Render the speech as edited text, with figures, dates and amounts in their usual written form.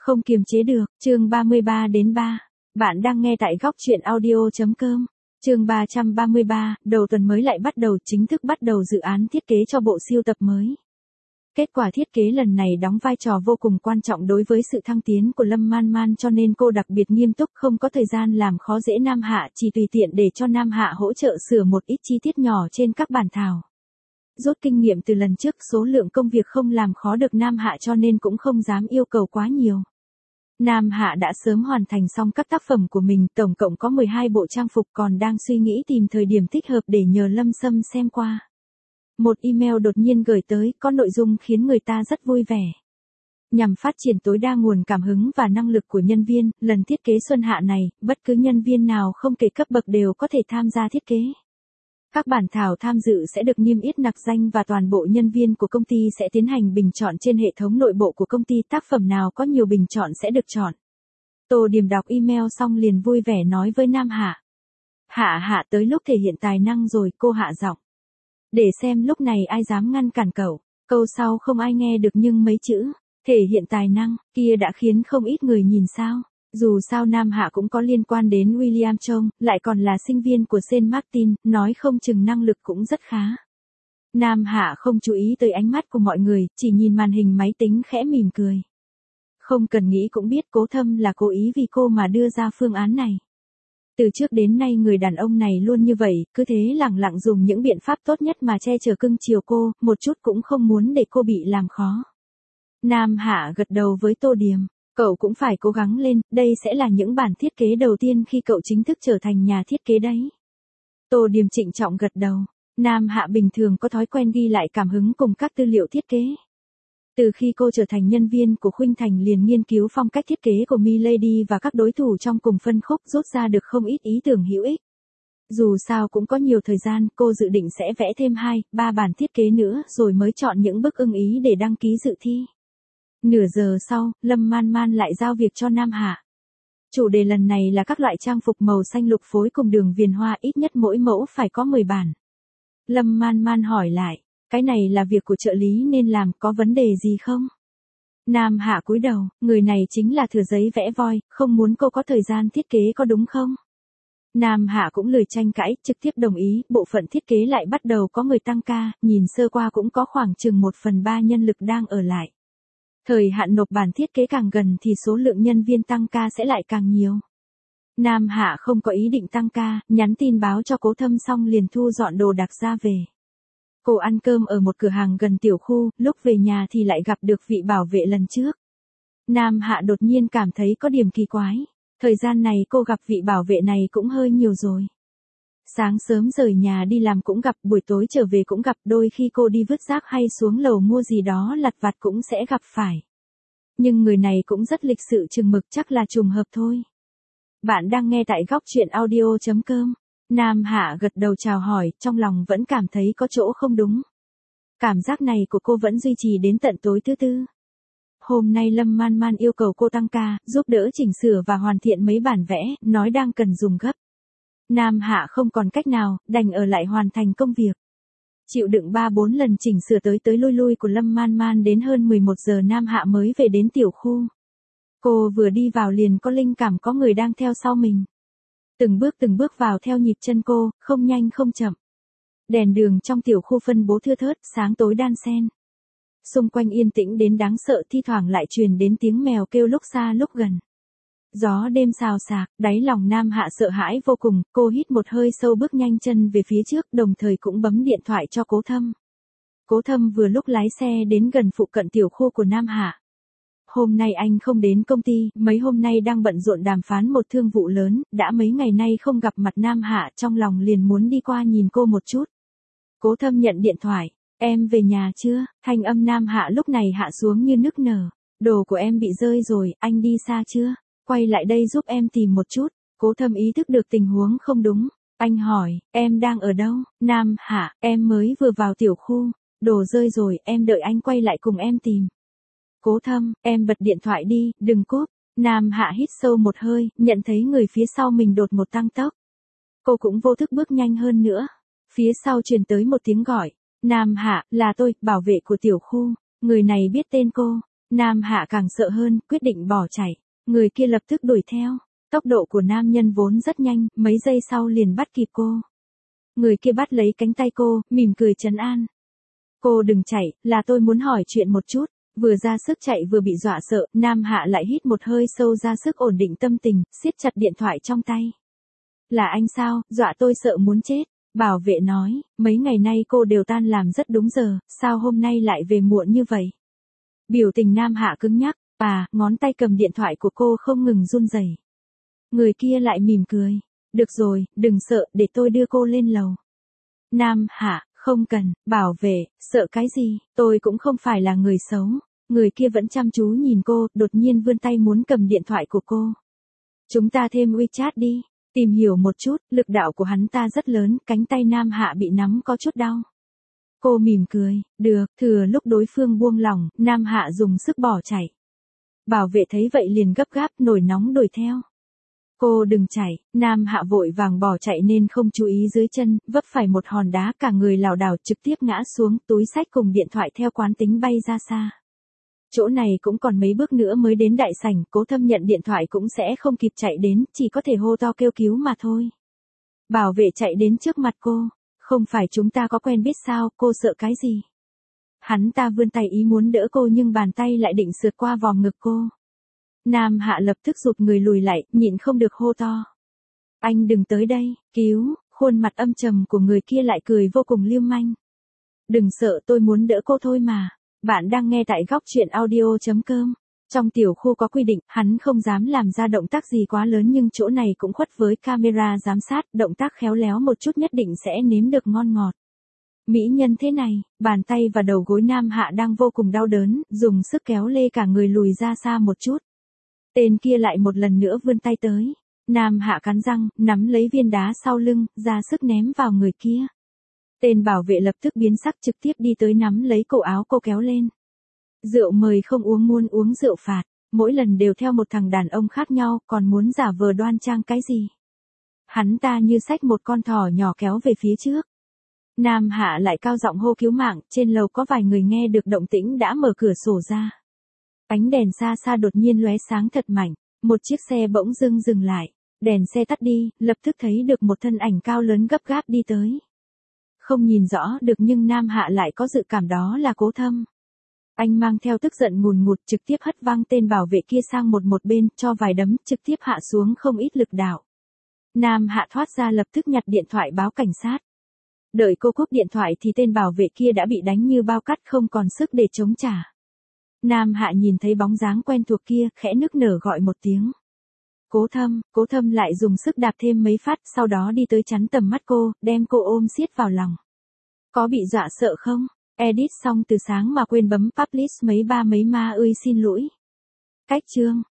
Không kiềm chế được, chương 33-3. Bạn đang nghe tại góc truyện audio.com. Chương 333, đầu tuần mới lại bắt đầu, chính thức bắt đầu dự án thiết kế cho bộ siêu tập mới. Kết quả thiết kế lần này đóng vai trò vô cùng quan trọng đối với sự thăng tiến của Lâm Man Man, cho nên cô đặc biệt nghiêm túc, không có thời gian làm khó dễ Nam Hạ, chỉ tùy tiện để cho Nam Hạ hỗ trợ sửa một ít chi tiết nhỏ trên các bản thảo. Rút kinh nghiệm từ lần trước, số lượng công việc không làm khó được Nam Hạ cho nên cũng không dám yêu cầu quá nhiều. Nam Hạ đã sớm hoàn thành xong các tác phẩm của mình, tổng cộng có 12 bộ trang phục, còn đang suy nghĩ tìm thời điểm thích hợp để nhờ Lâm Sâm xem qua. Một email đột nhiên gửi tới, có nội dung khiến người ta rất vui vẻ. Nhằm phát triển tối đa nguồn cảm hứng và năng lực của nhân viên, lần thiết kế xuân hạ này, bất cứ nhân viên nào không kể cấp bậc đều có thể tham gia thiết kế. Các bản thảo tham dự sẽ được niêm yết nặc danh và toàn bộ nhân viên của công ty sẽ tiến hành bình chọn trên hệ thống nội bộ của công ty, tác phẩm nào có nhiều bình chọn sẽ được chọn. Tô Điềm đọc email xong liền vui vẻ nói với Nam Hạ. Hạ tới lúc thể hiện tài năng rồi, cô hạ giọng. Để xem lúc này ai dám ngăn cản cậu. Câu sau không ai nghe được nhưng mấy chữ, thể hiện tài năng, kia đã khiến không ít người nhìn sao. Dù sao Nam Hạ cũng có liên quan đến William Chong, lại còn là sinh viên của Saint Martin, nói không chừng năng lực cũng rất khá. Nam Hạ không chú ý tới ánh mắt của mọi người, chỉ nhìn màn hình máy tính khẽ mỉm cười. Không cần nghĩ cũng biết Cố Thâm là cố ý vì cô mà đưa ra phương án này. Từ trước đến nay người đàn ông này luôn như vậy, cứ thế lẳng lặng dùng những biện pháp tốt nhất mà che chở cưng chiều cô, một chút cũng không muốn để cô bị làm khó. Nam Hạ gật đầu với Tô Điềm. Cậu cũng phải cố gắng lên, đây sẽ là những bản thiết kế đầu tiên khi cậu chính thức trở thành nhà thiết kế đấy. Tô Điềm trịnh trọng gật đầu. Nam Hạ bình thường có thói quen ghi lại cảm hứng cùng các tư liệu thiết kế. Từ khi cô trở thành nhân viên của Khuynh Thành liền nghiên cứu phong cách thiết kế của Milady và các đối thủ trong cùng phân khúc, rút ra được không ít ý tưởng hữu ích. Dù sao cũng có nhiều thời gian, cô dự định sẽ vẽ thêm 2-3 bản thiết kế nữa rồi mới chọn những bức ưng ý để đăng ký dự thi. Nửa giờ sau, Lâm Man Man lại giao việc cho Nam Hạ. Chủ đề lần này là các loại trang phục màu xanh lục phối cùng đường viền hoa, ít nhất mỗi mẫu phải có 10 bản. Lâm Man Man hỏi lại, cái này là việc của trợ lý nên làm, có vấn đề gì không? Nam Hạ cúi đầu, người này chính là thừa giấy vẽ voi, không muốn cô có thời gian thiết kế có đúng không? Nam Hạ cũng lười tranh cãi, trực tiếp đồng ý, bộ phận thiết kế lại bắt đầu có người tăng ca, nhìn sơ qua cũng có khoảng chừng 1/3 nhân lực đang ở lại. Thời hạn nộp bản thiết kế càng gần thì số lượng nhân viên tăng ca sẽ lại càng nhiều. Nam Hạ không có ý định tăng ca, nhắn tin báo cho Cố Thâm xong liền thu dọn đồ đạc ra về. Cô ăn cơm ở một cửa hàng gần tiểu khu, lúc về nhà thì lại gặp được vị bảo vệ lần trước. Nam Hạ đột nhiên cảm thấy có điểm kỳ quái. Thời gian này cô gặp vị bảo vệ này cũng hơi nhiều rồi. Sáng sớm rời nhà đi làm cũng gặp, buổi tối trở về cũng gặp, đôi khi cô đi vứt rác hay xuống lầu mua gì đó lặt vặt cũng sẽ gặp phải. Nhưng người này cũng rất lịch sự chừng mực, chắc là trùng hợp thôi. Bạn đang nghe tại góc truyện audio.com. Nam Hạ gật đầu chào hỏi, trong lòng vẫn cảm thấy có chỗ không đúng. Cảm giác này của cô vẫn duy trì đến tận tối thứ Tư. Hôm nay Lâm Man Man yêu cầu cô tăng ca, giúp đỡ chỉnh sửa và hoàn thiện mấy bản vẽ, nói đang cần dùng gấp. Nam Hạ không còn cách nào, đành ở lại hoàn thành công việc. Chịu đựng 3-4 lần chỉnh sửa tới lui của Lâm Man Man, đến hơn 11 giờ Nam Hạ mới về đến tiểu khu. Cô vừa đi vào liền có linh cảm có người đang theo sau mình. Từng bước vào theo nhịp chân cô, không nhanh không chậm. Đèn đường trong tiểu khu phân bố thưa thớt, sáng tối đan xen. Xung quanh yên tĩnh đến đáng sợ, thi thoảng lại truyền đến tiếng mèo kêu lúc xa lúc gần. Gió đêm xào xạc, đáy lòng Nam Hạ sợ hãi vô cùng, cô hít một hơi sâu bước nhanh chân về phía trước, đồng thời cũng bấm điện thoại cho Cố Thâm. Cố Thâm vừa lúc lái xe đến gần phụ cận tiểu khu của Nam Hạ. Hôm nay anh không đến công ty, mấy hôm nay đang bận rộn đàm phán một thương vụ lớn, đã mấy ngày nay không gặp mặt Nam Hạ, trong lòng liền muốn đi qua nhìn cô một chút. Cố Thâm nhận điện thoại, em về nhà chưa? Thanh âm Nam Hạ lúc này hạ xuống như nức nở. Đồ của em bị rơi rồi, anh đi xa chưa? Quay lại đây giúp em tìm một chút. Cố Thâm ý thức được tình huống không đúng. Anh hỏi, em đang ở đâu? Nam Hạ, em mới vừa vào tiểu khu. Đồ rơi rồi, em đợi anh quay lại cùng em tìm. Cố Thâm, em bật điện thoại đi, đừng cúp. Nam Hạ hít sâu một hơi, nhận thấy người phía sau mình đột một tăng tốc. Cô cũng vô thức bước nhanh hơn nữa. Phía sau truyền tới một tiếng gọi. Nam Hạ, là tôi, bảo vệ của tiểu khu. Người này biết tên cô. Nam Hạ càng sợ hơn, quyết định bỏ chạy. Người kia lập tức đuổi theo. Tốc độ của nam nhân vốn rất nhanh, mấy giây sau liền bắt kịp cô. Người kia bắt lấy cánh tay cô, mỉm cười trấn an. Cô đừng chạy, là tôi muốn hỏi chuyện một chút. Vừa ra sức chạy vừa bị dọa sợ, Nam Hạ lại hít một hơi sâu ra sức ổn định tâm tình, siết chặt điện thoại trong tay. Là anh sao, dọa tôi sợ muốn chết. Bảo vệ nói, mấy ngày nay cô đều tan làm rất đúng giờ, sao hôm nay lại về muộn như vậy? Biểu tình Nam Hạ cứng nhắc, ngón tay cầm điện thoại của cô không ngừng run rẩy. Người kia lại mỉm cười. Được rồi, đừng sợ, để tôi đưa cô lên lầu. Nam Hạ, không cần, bảo vệ, sợ cái gì, tôi cũng không phải là người xấu. Người kia vẫn chăm chú nhìn cô, đột nhiên vươn tay muốn cầm điện thoại của cô. Chúng ta thêm WeChat đi. Tìm hiểu một chút, lực đạo của hắn ta rất lớn, cánh tay Nam Hạ bị nắm có chút đau. Cô mỉm cười, được, thừa lúc đối phương buông lỏng, Nam Hạ dùng sức bỏ chạy. Bảo vệ thấy vậy liền gấp gáp, nổi nóng đuổi theo. Cô đừng chạy, Nam Hạ vội vàng bỏ chạy nên không chú ý dưới chân, vấp phải một hòn đá, cả người lảo đảo trực tiếp ngã xuống, túi xách cùng điện thoại theo quán tính bay ra xa. Chỗ này cũng còn mấy bước nữa mới đến đại sảnh, Cố Thâm nhận điện thoại cũng sẽ không kịp chạy đến, chỉ có thể hô to kêu cứu mà thôi. Bảo vệ chạy đến trước mặt cô, không phải chúng ta có quen biết sao, cô sợ cái gì? Hắn ta vươn tay ý muốn đỡ cô nhưng bàn tay lại định sượt qua vòng ngực cô. Nam Hạ lập tức rụt người lùi lại, nhịn không được hô to. Anh đừng tới đây, cứu, khuôn mặt âm trầm của người kia lại cười vô cùng lưu manh. Đừng sợ, tôi muốn đỡ cô thôi mà. Bạn đang nghe tại góc truyện audio.com. Trong tiểu khu có quy định, hắn không dám làm ra động tác gì quá lớn nhưng chỗ này cũng khuất với camera giám sát, động tác khéo léo một chút nhất định sẽ nếm được ngon ngọt. Mỹ nhân thế này, bàn tay và đầu gối Nam Hạ đang vô cùng đau đớn, dùng sức kéo lê cả người lùi ra xa một chút. Tên kia lại một lần nữa vươn tay tới. Nam Hạ cắn răng, nắm lấy viên đá sau lưng, ra sức ném vào người kia. Tên bảo vệ lập tức biến sắc trực tiếp đi tới nắm lấy cổ áo cô kéo lên. Rượu mời không uống muốn uống rượu phạt, mỗi lần đều theo một thằng đàn ông khác nhau, còn muốn giả vờ đoan trang cái gì. Hắn ta như xách một con thỏ nhỏ kéo về phía trước. Nam Hạ lại cao giọng hô cứu mạng, trên lầu có vài người nghe được động tĩnh đã mở cửa sổ ra. Ánh đèn xa xa đột nhiên lóe sáng thật mạnh, một chiếc xe bỗng dưng dừng lại, đèn xe tắt đi, lập tức thấy được một thân ảnh cao lớn gấp gáp đi tới. Không nhìn rõ được nhưng Nam Hạ lại có dự cảm đó là Cố Thâm. Anh mang theo tức giận ngùn ngụt trực tiếp hất văng tên bảo vệ kia sang một bên, cho vài đấm trực tiếp hạ xuống không ít lực đạo. Nam Hạ thoát ra lập tức nhặt điện thoại báo cảnh sát. Đợi cô cúp điện thoại thì tên bảo vệ kia đã bị đánh như bao cát không còn sức để chống trả. Nam Hạ nhìn thấy bóng dáng quen thuộc kia, khẽ nức nở gọi một tiếng. Cố Thâm lại dùng sức đạp thêm mấy phát, sau đó đi tới chắn tầm mắt cô, đem cô ôm siết vào lòng. Có bị dọa sợ không? Edit xong từ sáng mà quên bấm publish mấy ma ơi xin lỗi. Cách chương